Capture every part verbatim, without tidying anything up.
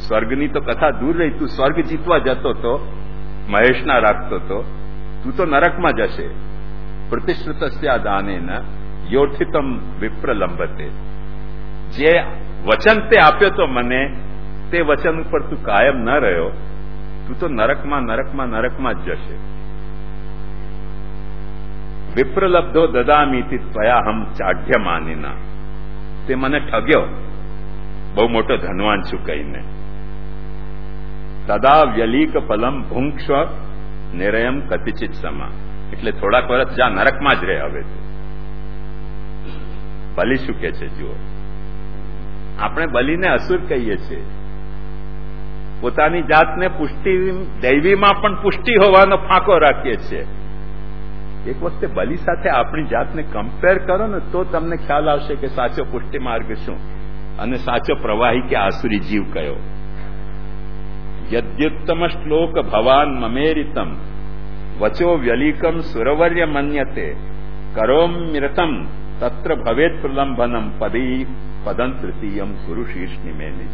સ્વર્ગની તો કથા દૂર રહી, તું સ્વર્ગ જીતવા જતો તો, મહેશના રાખતો તો, તું તો નરકમાં જશે. પ્રતિશ્રુતસ્યા દાનેન યોથિતમ વિપ્રલંબતે. જે વચન તે આપ્યો તો મને, તે વચન ઉપર તું કાયમ ન રહ્યો, તું તો નરકમાં નરકમાં નરકમાં જ જશે. વિપ્રલબ્ધો દદામીતિ ત્વયાહમ ચાઢ્યમાનિના. તે મને ઠગ્યો, બહુ મોટો ધનવાન છું કહીને. તદા વ્યલીક ફલમ ભુંક્ષ નિરયમ કતિચિત સમા. એટલે થોડાક વર્ષ જા નરકમાં જ રહે. હવે બલિ શું કે છે જુઓ. આપણે બલિને અસુર કહીએ છીએ. પોતાની જાતને પુષ્ટિ, દૈવીમાં પણ પુષ્ટિ હોવાનો ફાંકો રાખીએ છીએ. એક વખતે બલિ સાથે આપણી જાતને કમ્પેર કરો ને તો તમને ખ્યાલ આવશે કે સાચો પુષ્ટિ માર્ગ શું અને સાચો પ્રવાહી કે આસુરી જીવ કયો. યદ્યુત્તમ શ્લોક ભવાન મમેરિતમ વચો વ્યલીકમ સુરવર્ય મન્યતે કરોમ્યૃતમ તત્ર ભવેત પ્રલંબનમ પદી પદં તૃતીયમ ગુરુ શીર્ષ નિમે નિજ.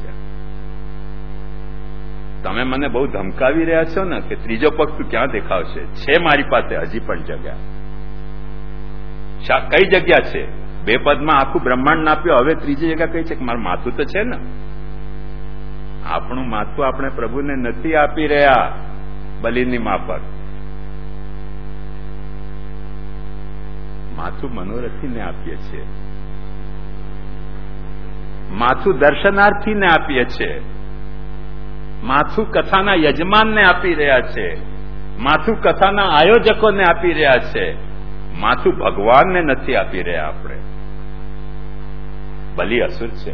તમે મને બહુ ધમકાવી રહ્યા છો ને કે ત્રીજો પગ તું ક્યાં દેખાવશે? છે મારી પાસે હજી પણ જગ્યા. કઈ જગ્યા છે? બે પદમાં આખું બ્રહ્માંડ નાપ્યો, હવે ત્રીજી જગ્યા કઈ છે કે મારું માથું તો છે ને. આપણું માથું આપણે પ્રભુને નથી આપી રહ્યા બલિની માફક. માથું મનોરથીને આપીએ છીએ, માથું દર્શનાર્થીને આપીએ છીએ, માથું કથાના યજમાનને આપી રહ્યા છે, માથું કથાના આયોજકોને આપી રહ્યા છે, માથું ભગવાનને નથી આપી રહ્યા આપણે. બલિ અસુર છે,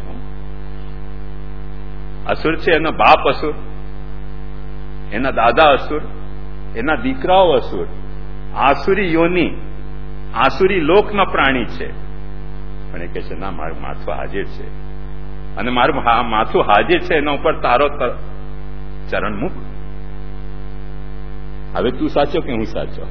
અસુર છે. એનો બાપ અસુર, એના દાદા અસુર, એના દીકરાઓ અસુર. આસુરી યોની, આસુરી લોકનો પ્રાણી છે. પણ એ કહે છે ના, મારું માથું હાજર છે અને મારું માથું હાજર છે, એના ઉપર તારો ચરણ મૂક. હવે તું સાચો કે હું સાચો?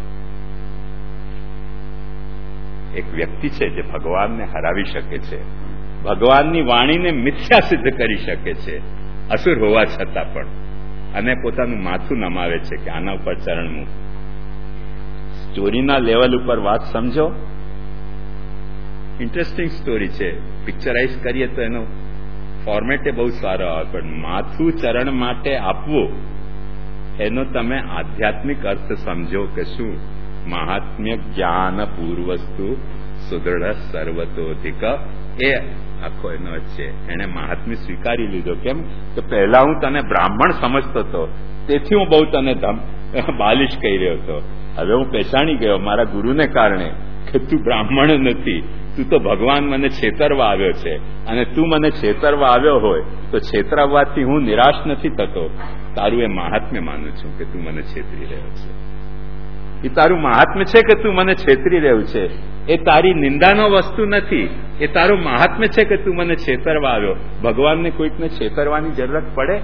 એક વ્યક્તિ છે જે ભગવાનને હરાવી શકે છે, ભગવાનની વાણીને મિથ્યા સિદ્ધ કરી શકે છે, અસુર હોવા છતાં પણ, અને પોતાનું માથું નમાવે છે કે આના ઉપર ચરણ મૂક. સ્ટોરીના લેવલ ઉપર વાત સમજો. ઇન્ટરેસ્ટિંગ સ્ટોરી છે. પિક્ચરાઇઝ કરીએ તો એનો ફોર્મેટ બહુ સારો આવે, પણ માથું ચરણ માટે આપવું એનો તમે આધ્યાત્મિક અર્થ સમજો કે શું. મહાત્મ્ય જ્ઞાન પૂર્વસ્તુ સુદૃઢ સર્વતોધિક, એ આખો એનો છે. એને મહાત્મ્ય સ્વીકારી લીધો. કેમ કે પહેલા હું તને બ્રાહ્મણ સમજતો હતો, તેથી હું બહુ તને બાલિશ કહી રહ્યો હતો. હવે હું પહેચાણી ગયો મારા ગુરુને કારણે કે તું બ્રાહ્મણ નથી, તું તો ભગવાન મને છેતરવા આવ્યો છે, અને તું મને છેતરવા આવ્યો હોય તો છેતરાવવાથી હું નિરાશ નથી થતો. તારું એ મહાત્મ્ય માનું છું કે તું મને છેતરી રહ્યો છે. એ તારું મહાત્મ્ય છે કે તું મને છેતરી રહ્યું છે. એ તારી નિંદાનો વસ્તુ નથી, એ તારું મહાત્મ્ય છે કે તું મને છેતરવા આવ્યો. ભગવાનને કોઈકને છેતરવાની જરૂરત પડે?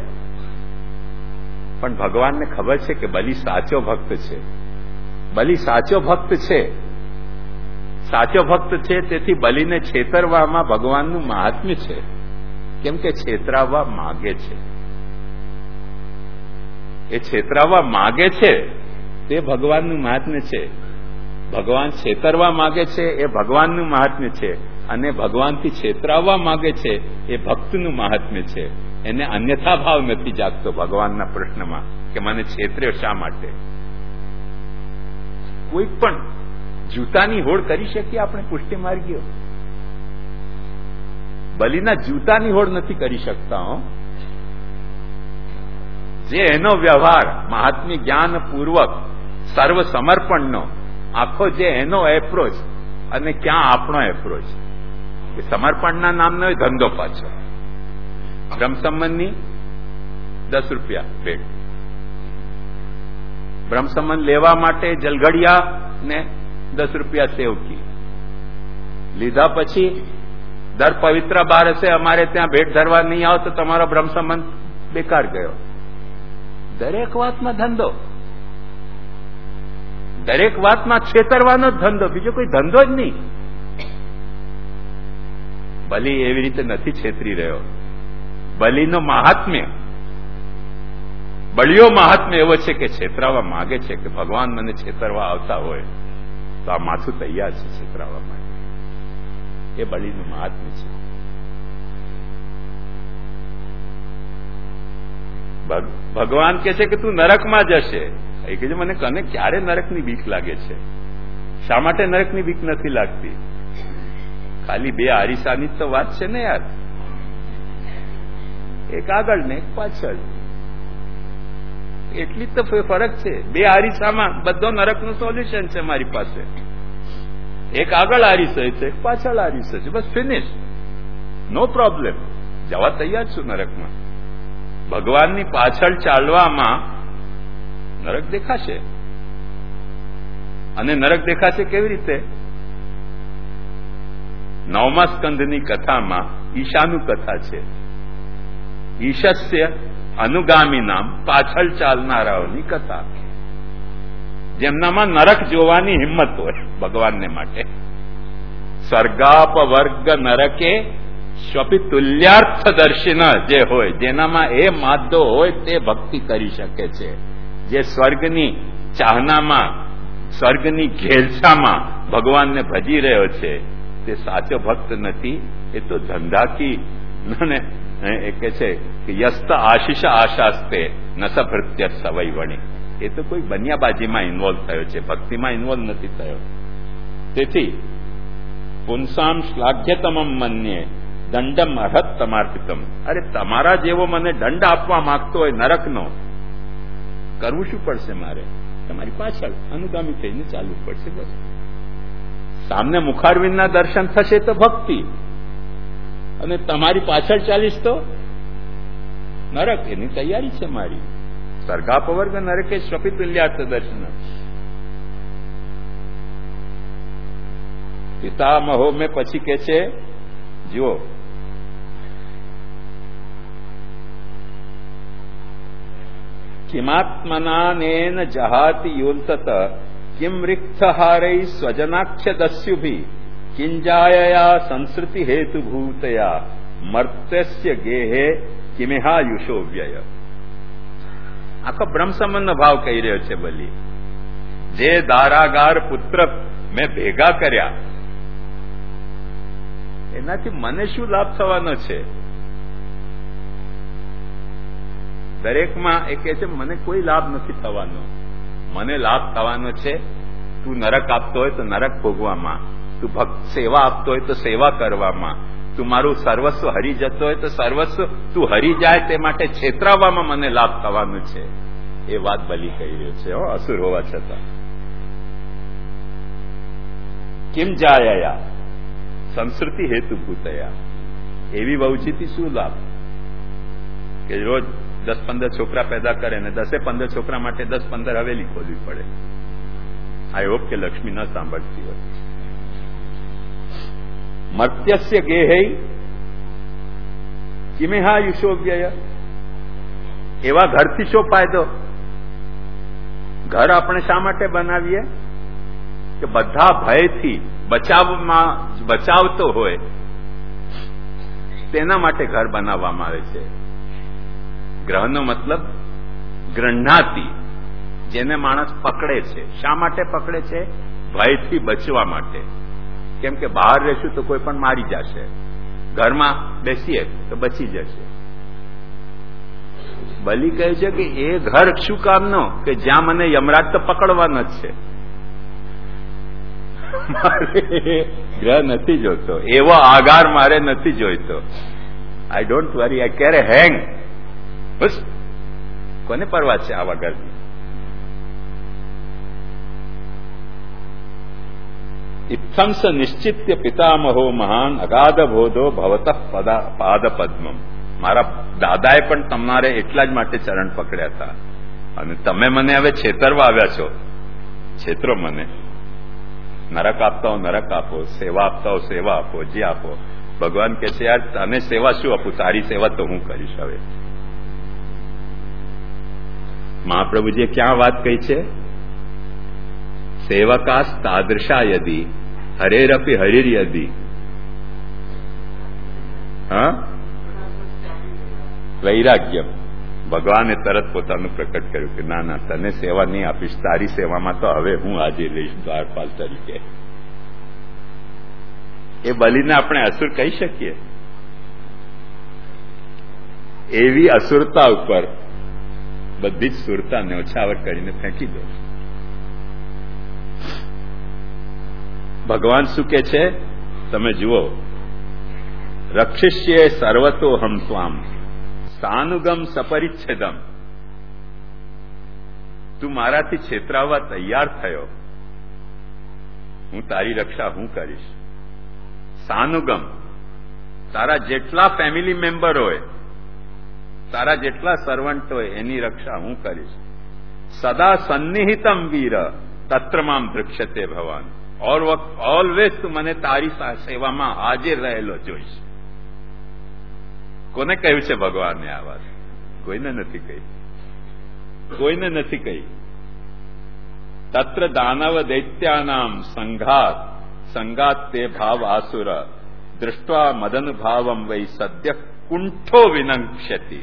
પણ ભગવાનને ખબર છે કે બલિ સાચો ભક્ત છે. બલિ સાચો ભક્ત છે, સાચો ભક્ત છે. તેથી બલિને છેતરવામાં ભગવાનનું મહાત્મ્ય છે. કેમ કે છેતરાવવા માગે છે. એ છેતરાવવા માગે છે તે ભગવાનનું મહાત્મ્ય છે. ભગવાન છેતરવા માગે છે એ ભગવાનનું મહાત્મ્ય છે, અને ભગવાનથી છેતરાવવા માગે છે એ ભક્તનું મહાત્મ્ય છે. એને અન્યથા ભાવ નથી જાગતો ભગવાનના પ્રશ્નમાં કે મને છેતર્યો શા માટે. કોઈ પણ જૂતાની હોડ કરી શકીએ આપણે પુષ્ટિ માર્ગીઓ? બલિના જૂતાની હોડ નથી કરી શકતા. હો, જે એનો વ્યવહાર મહાત્મ્ય જ્ઞાન પૂર્વક સર્વ સમર્પણનો આખો, જે એનો એપ્રોચ, અને ક્યાં આપણો એપ્રોચ. એ સમર્પણના નામનો ધંધો પાછો. બ્રહ્મસંબંધની દસ રૂપિયા ભેટ, બ્રહ્મસંબંધ લેવા માટે જલઘડિયા ને દસ રૂપિયા સેવકી લીધા પછી દર પવિત્ર બારસે અમારે ત્યાં ભેટ ધરવા નહીં આવો તો તમારો બ્રહ્મસંબંધ બેકાર ગયો. દરેક વાતમાં ધંધો, દરેક વાતમાં છેતરવાનો જ ધંધો, બીજો કોઈ ધંધો જ નહીં. બલિ એવી રીતે નથી છેતરી રહ્યો. બલિનો મહાત્મ્ય બળિયો મહાત્મ્ય એવો છે કે છેતરાવા માંગે છે કે ભગવાન મને છેતરવા આવતા હોય તો આ માથું તૈયાર છે છેતરાવા માટે. એ બળીનું મહાત્મ્ય છે. ભગવાન કે છે કે તું નરકમાં જશે. એ કે છે મને કને ક્યારે નરકની બીક લાગે છે? શા માટે નરકની બીક નથી લાગતી? ખાલી બે આરીસાની તો વાત છે ને યાર, એક આગળ ને એક પાછળ, એટલી જ તો ફરક છે. બે આરીસામાં બધો નરકનું સોલ્યુશન છે મારી પાસે. એક આગળ આરીસો છે, એક પાછળ આરીસો છે, બસ ફિનિશ, નો પ્રોબ્લેમ. જવા તૈયાર છું નરકમાં. ભગવાનની પાછળ ચાલવામાં નરક દેખાશે. અને નરક દેખાશે કેવી રીતે? નવમા સ્કંધની કથામાં ઈશાનું કથા છે. ઈશસ્ય અનુગામી નામ, પાછળ ચાલનારાઓની કથા, જેમનામાં નરક જોવાની હિંમત હોય ભગવાનને માટે. સ્વર્ગાપવર્ગ નરકે સ્વપી તુલ્યાર્થ દર્શન જે હોય, જેનામાં એ માધો હોય તે ભક્તિ કરી શકે છે. જે સ્વર્ગની ચાહનામાં, સ્વર્ગની ઘેલછામાં ભગવાનને ભજી રહ્યો છે તે સાચો ભક્ત નથી. એ તો ધંધાકી ને એ કે છે કે યસ્ત આશિષ આશાસ્તે નસ ભૃત્ય સવય વણી. એ તો કોઈ બનિયાબાજીમાં ઇન્વોલ્વ થયો છે, ભક્તિમાં ઇન્વોલ્વ નથી થયો. તેથી પુંસામ શ્લાઘ્યતમમ મન્યે દંડમ અર્હત તમાર્પિતમ. અરે તમારા જેવો મને દંડ આપવા માંગતો હોય નરકનો, કરવું શું પડશે મારે? તમારી પાછળ અનુગામી થઈને ચાલવું પડશે. બસ સામને મુખારવિંદના દર્શન થશે તો ભક્તિ, અને તમારી પાછળ ચાલીશ તો નરક. એની તૈયારી છે મારી. સ્વર્ગાપવર્ગ નરકે સ્વપી તુલ્યાર્થ દર્શન. પિતામહો મેં પછી કે છે, જુઓ, કિમાત્મનાનેન જહાતિ યોંતત કિમ રિક્થહારૈ સ્વજનાખ્ય દસ્યુભિ કિંજાયયા સંસ્કૃતિ હેતુભૂતયા મર્ત્યસ્ય ગેહે કિમેહાયુષો વ્યય. આખો બ્રહ્મ સંબંધનો ભાવ કહી રહ્યો છે. બલી જે દારાગાર પુત્ર મેં ભેગા કર્યા એનાથી મને શું લાભ થવાનો છે? દરેકમાં એ કહે છે મને કોઈ લાભ નથી થવાનો. મને લાભ થવાનો છે તું નરક આપતો હોય તો નરક ભોગવામાં, તું ભક્ત સેવા આપતો હોય તો સેવા કરવામાં, તું મારું સર્વસ્વ હરી જતો હોય તો સર્વસ્વ તું હરી જાય તે માટે છેતરાવામાં મને લાભ થવાનો છે. એ વાત બલી કહી રહ્યો છે, હો, અસુર હોવા છતાં. કિમ જાયા સંસ્કૃતિ હેતુભૂતયા. એવી વહુચીથી શું લાભ કે રોજ દસ પંદર છોકરા પેદા કરે ને દસે પંદર છોકરા માટે દસ પંદર હવેલી ખોલવી પડે. આઈ હોપ કે લક્ષ્મી ન સાંભળતી હોય. મર્ત્યસ્ય ગેહૈ કિમેહા યુષો વ્યય. એવા ઘરથી શો ફાયદો? ઘર આપણે શા માટે બનાવીએ? કે બધા ભયથી બચાવમાં બચાવતો હોય તેના માટે ઘર બનાવવામાં આવે છે. ગ્રહનો મતલબ ગૃહ્ણાતિ, જેને માણસ પકડે છે. શા માટે પકડે છે? ભયથી બચવા માટે. કેમ કે બહાર રહેશું તો કોઈ પણ મારી જશે, ઘરમાં બેસીએ તો બચી જશે. બલી કહે છે કે એ ઘર શું કામનો કે જ્યાં મને યમરાજ તો પકડવાનો જ છે. મારે ગ્રહ નથી જોતો, એવો આગાર મારે નથી જોઈતો. I don't worry, I care એ હેંગ. બસ કોને પરવા છે આવા ઘરની? ઇત્થંસ નિશ્ચિત્ય પિતામહો મહાન અગાધ બોધો ભવતઃ પાદ પદ્મમ. મારા દાદાએ પણ તમારે એટલા જ માટે ચરણ પકડ્યા હતા, અને તમે મને હવે છેતરવા આવ્યા છો. છેતરો મને. નરક આપતા હો નરક આપો, સેવા આપતા હો સેવા આપો, જે આપો. ભગવાન કહે છે યાર તને સેવા શું આપું? તારી સેવા તો હું કરીશ. હવે મહાપ્રભુજીએ ક્યાં વાત કહી છે? સેવકાસ તાદૃશા યદી હરેરપી હરિર યદી હા વૈરાગ્યમ ભગવાને તરત પોતાનું પ્રકટ કર્યું કે ના ના, તને સેવા નહીં આપીશ, તારી સેવામાં તો હવે હું હાજર રહીશ દ્વારપાલ તરીકે. એ બલિને આપણે અસુર કહી શકીએ? એવી અસુરતા ઉપર બધી જ સુરતા ન્યોછાવર કરીને ફેંકી દો. ભગવાન શું કે છે તમે જુઓ, રક્ષિષ્યે સર્વતો હમ ત્વામ સાનુગમ સપરિચ્છેદમ. તું મારાથી છેતરાવવા તૈયાર થયો, હું તારી રક્ષા હું કરીશ. સાનુગમ, તારા જેટલા ફેમિલી મેમ્બર હોય, તારા જેટલા સર્વન્ટ હોય, એની રક્ષા હું કરીશ. સદા સન્નિહિતમ વીર તત્ર મામ દૃશ્યતે ભવાન. ઓલવેઝ તું મને તારી સેવામાં હાજર રહેલો જોઈશ. કોને કહ્યું છે ભગવાનને આ વાત? કોઈને નથી કહી, કોઈને નથી કહી. તત્ર દાનવ દૈત્યાનામ સંઘાત સંગાત તે ભાવ આસુર દૃષ્ટવા મદન ભાવમ વૈ સદ્ય કુંઠો વિનંક્ષ્યતિ.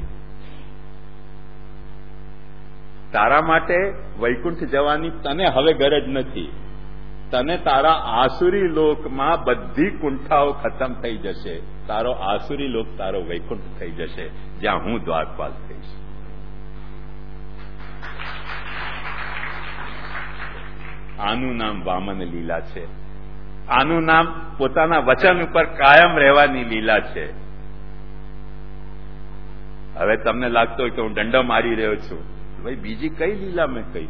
તારા માટે વૈકુંઠ જવાની તને હવે ગરજ નથી. તને તારા આસુરી લોકમાં બધી કુંઠાઓ ખતમ થઈ જશે. તારો આસુરી લોક તારો વૈકુંઠ થઈ જશે, જ્યાં હું દ્વારપાલ થઈશ. આનું નામ વામન લીલા છે. આનું નામ પોતાના વચન ઉપર કાયમ રહેવાની લીલા છે. હવે તમને લાગતો હોય કે હું દંડો મારી રહ્યો છું, ભાઈ બીજી કઈ લીલા મેં કહી?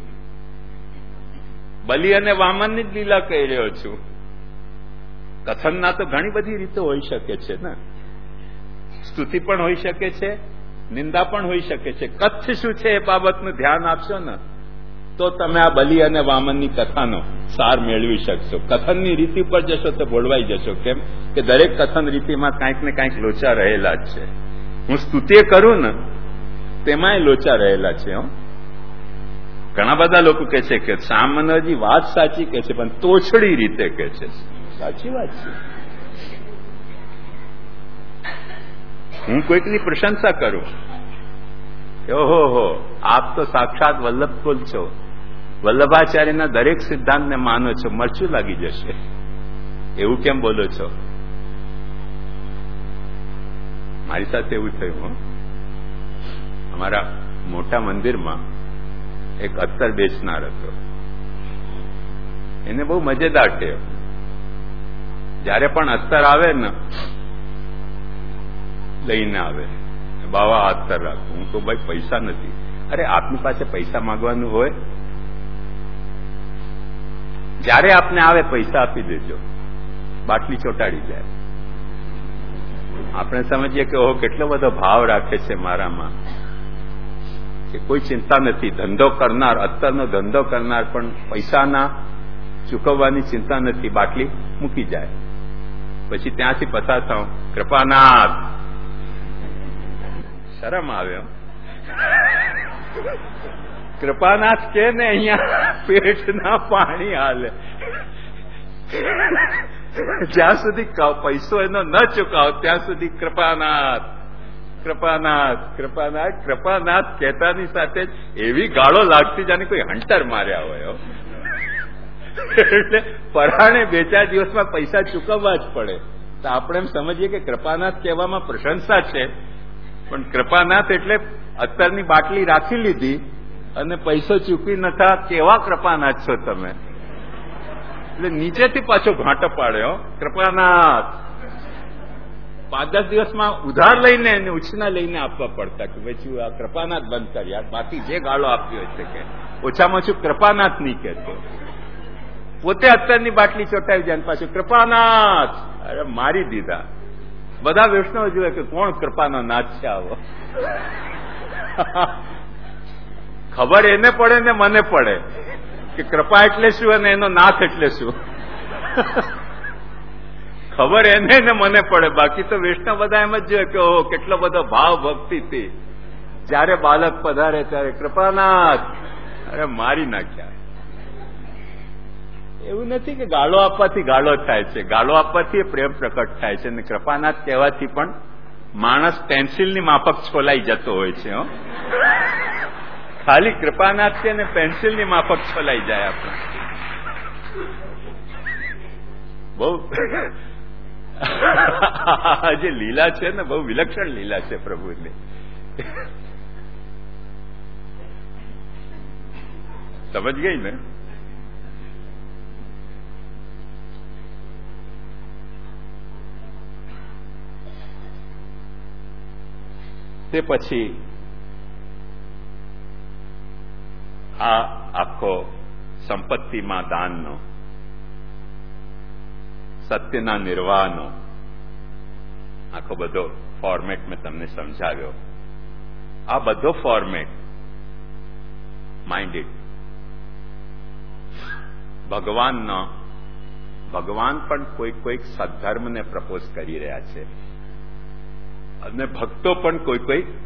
બલિ અને વામનની જ લીલા કહી રહ્યો છું. કથનના તો ઘણી બધી રીતો હોઈ શકે છે ને. સ્તુતિ પણ હોઈ શકે છે, નિંદા પણ હોઈ શકે છે. કથ્ય શું છે એ બાબતનું ધ્યાન આપશો ને તો તમે આ બલિ અને વામનની કથાનો સાર મેળવી શકશો. કથનની રીતિ પર જશો તો ભોળવાઈ જશો. કેમ કે દરેક કથન રીતિમાં કાંઈક ને કાંઈક લોચા રહેલા જ છે. હું સ્તુતિ કરું ને તેમાંય લોચા રહેલા છે. હો, ઘણા બધા લોકો કહે છે કે સામાન્યજી વાત સાચી કહે છે, પણ તોછડી રીતે કહે છે. સાચી વાત છે. હું કોઈકની પ્રશંસા કરું, ઓહો હો આપ તો સાક્ષાત વલ્લભકુલ છો, વલ્લભાચાર્યના દરેક સિદ્ધાંતને માનો છો, મરચું લાગી જશે. એવું કેમ બોલો છો? મારી સાથે એવું થયું. અમારા મોટા મંદિરમાં એક અત્તર બેચનાર હતો. એને બહુ મજેદાર ટેવ, જયારે પણ અત્તર આવે ને લઈને આવે, બાવા અત્તર રાખું. હું તો ભાઈ પૈસા નથી. અરે આપની પાસે પૈસા માંગવાનું હોય, જયારે આપને આવે પૈસા આપી દેજો, બાટલી ચોટાડી જાય. આપણે સમજીએ કે ઓહો કેટલો બધો ભાવ રાખે છે મારામાં, કે કોઈ ચિંતા નથી. ધંધો કરનાર, અત્તરનો ધંધો કરનાર પણ પૈસાના ચૂકવવાની ચિંતા નથી, બાટલી મૂકી જાય. પછી ત્યાંથી પસાર થાઉં, કૃપાનાથ. શરમ આવ્યો. કૃપાનાથ કે ને અહીંયા પેટના પાણી હાલે. જ્યાં સુધી પૈસો એનો ન ચૂકાવ ત્યાં સુધી કૃપાનાથ કૃપાનાથ કૃપાનાથ કૃપાનાથ કહેતાની સાથે એવી ગાળો લાગતી જાણે કોઈ હંટર માર્યા હોય. એટલે પરાણે બે ચાર દિવસમાં પૈસા ચૂકવવા જ પડે. તો આપણે એમ સમજીએ કે કૃપાનાથ કહેવામાં પ્રશંસા છે, પણ કૃપાનાથ એટલે અત્તરની બાટલી રાખી લીધી અને પૈસો ચૂકવી નતા, કેવા કૃપાનાથ છો તમે? એટલે નીચેથી પાછો ઘાંટો પાડ્યો, કૃપાનાથ. પાંચ દસ દિવસમાં ઉધાર લઈને એને ઉછીના લઈને આપવા પડતા કે ભાઈ શું આ કૃપાનાથ બંધ કર યાર, બાકી જે ગાળો આપ્યો હોય છે કે ઓછામાં ઓછું કૃપાનાથ નહીં કહેતો. પોતે અત્તરની બાટલી ચોટાવી જાય પાછું કૃપાનાથ. અરે મારી દીધા. બધા વૈષ્ણવ જોયે કે કોણ કૃપાનો નાથ છે આવો. ખબર એને પડે ને મને પડે કે કૃપા એટલે શું અને એનો નાથ એટલે શું. ખબર એને ને મને પડે, બાકી તો વૈષ્ણવ બધા એમ જ જોઈએ કે ઓહો કેટલો બધો ભાવ ભક્તિથી. જયારે બાલક પધારે ત્યારે કૃપાનાથ. અરે મારી નાખ્યા. એવું નથી કે ગાળો આપવાથી ગાળો થાય છે, ગાળો આપવાથી પ્રેમ પ્રકટ થાય છે, અને કૃપાનાથ કહેવાથી પણ માણસ પેન્સિલની માફક છોલાઈ જતો હોય છે. હો, ખાલી કૃપાનાથથી અને પેન્સિલની માફક છોલાઈ જાય આપણે. બહુ જે લીલા છે ને બહુ વિલક્ષણ લીલા છે પ્રભુની. સમજ ગઈ ને? તે પછી આ આખો સંપત્તિમાં દાનનો, સત્યના નિર્વાહનો આખો બધો ફોર્મેટ મેં તમને સમજાવ્યો. આ બધો ફોર્મેટ માઇન્ડ ઇટ ભગવાનનો. ભગવાન પણ કોઈક કોઈક સદ્ધર્મને પ્રપોઝ કરી રહ્યા છે અને ભક્તો પણ કોઈ કોઈ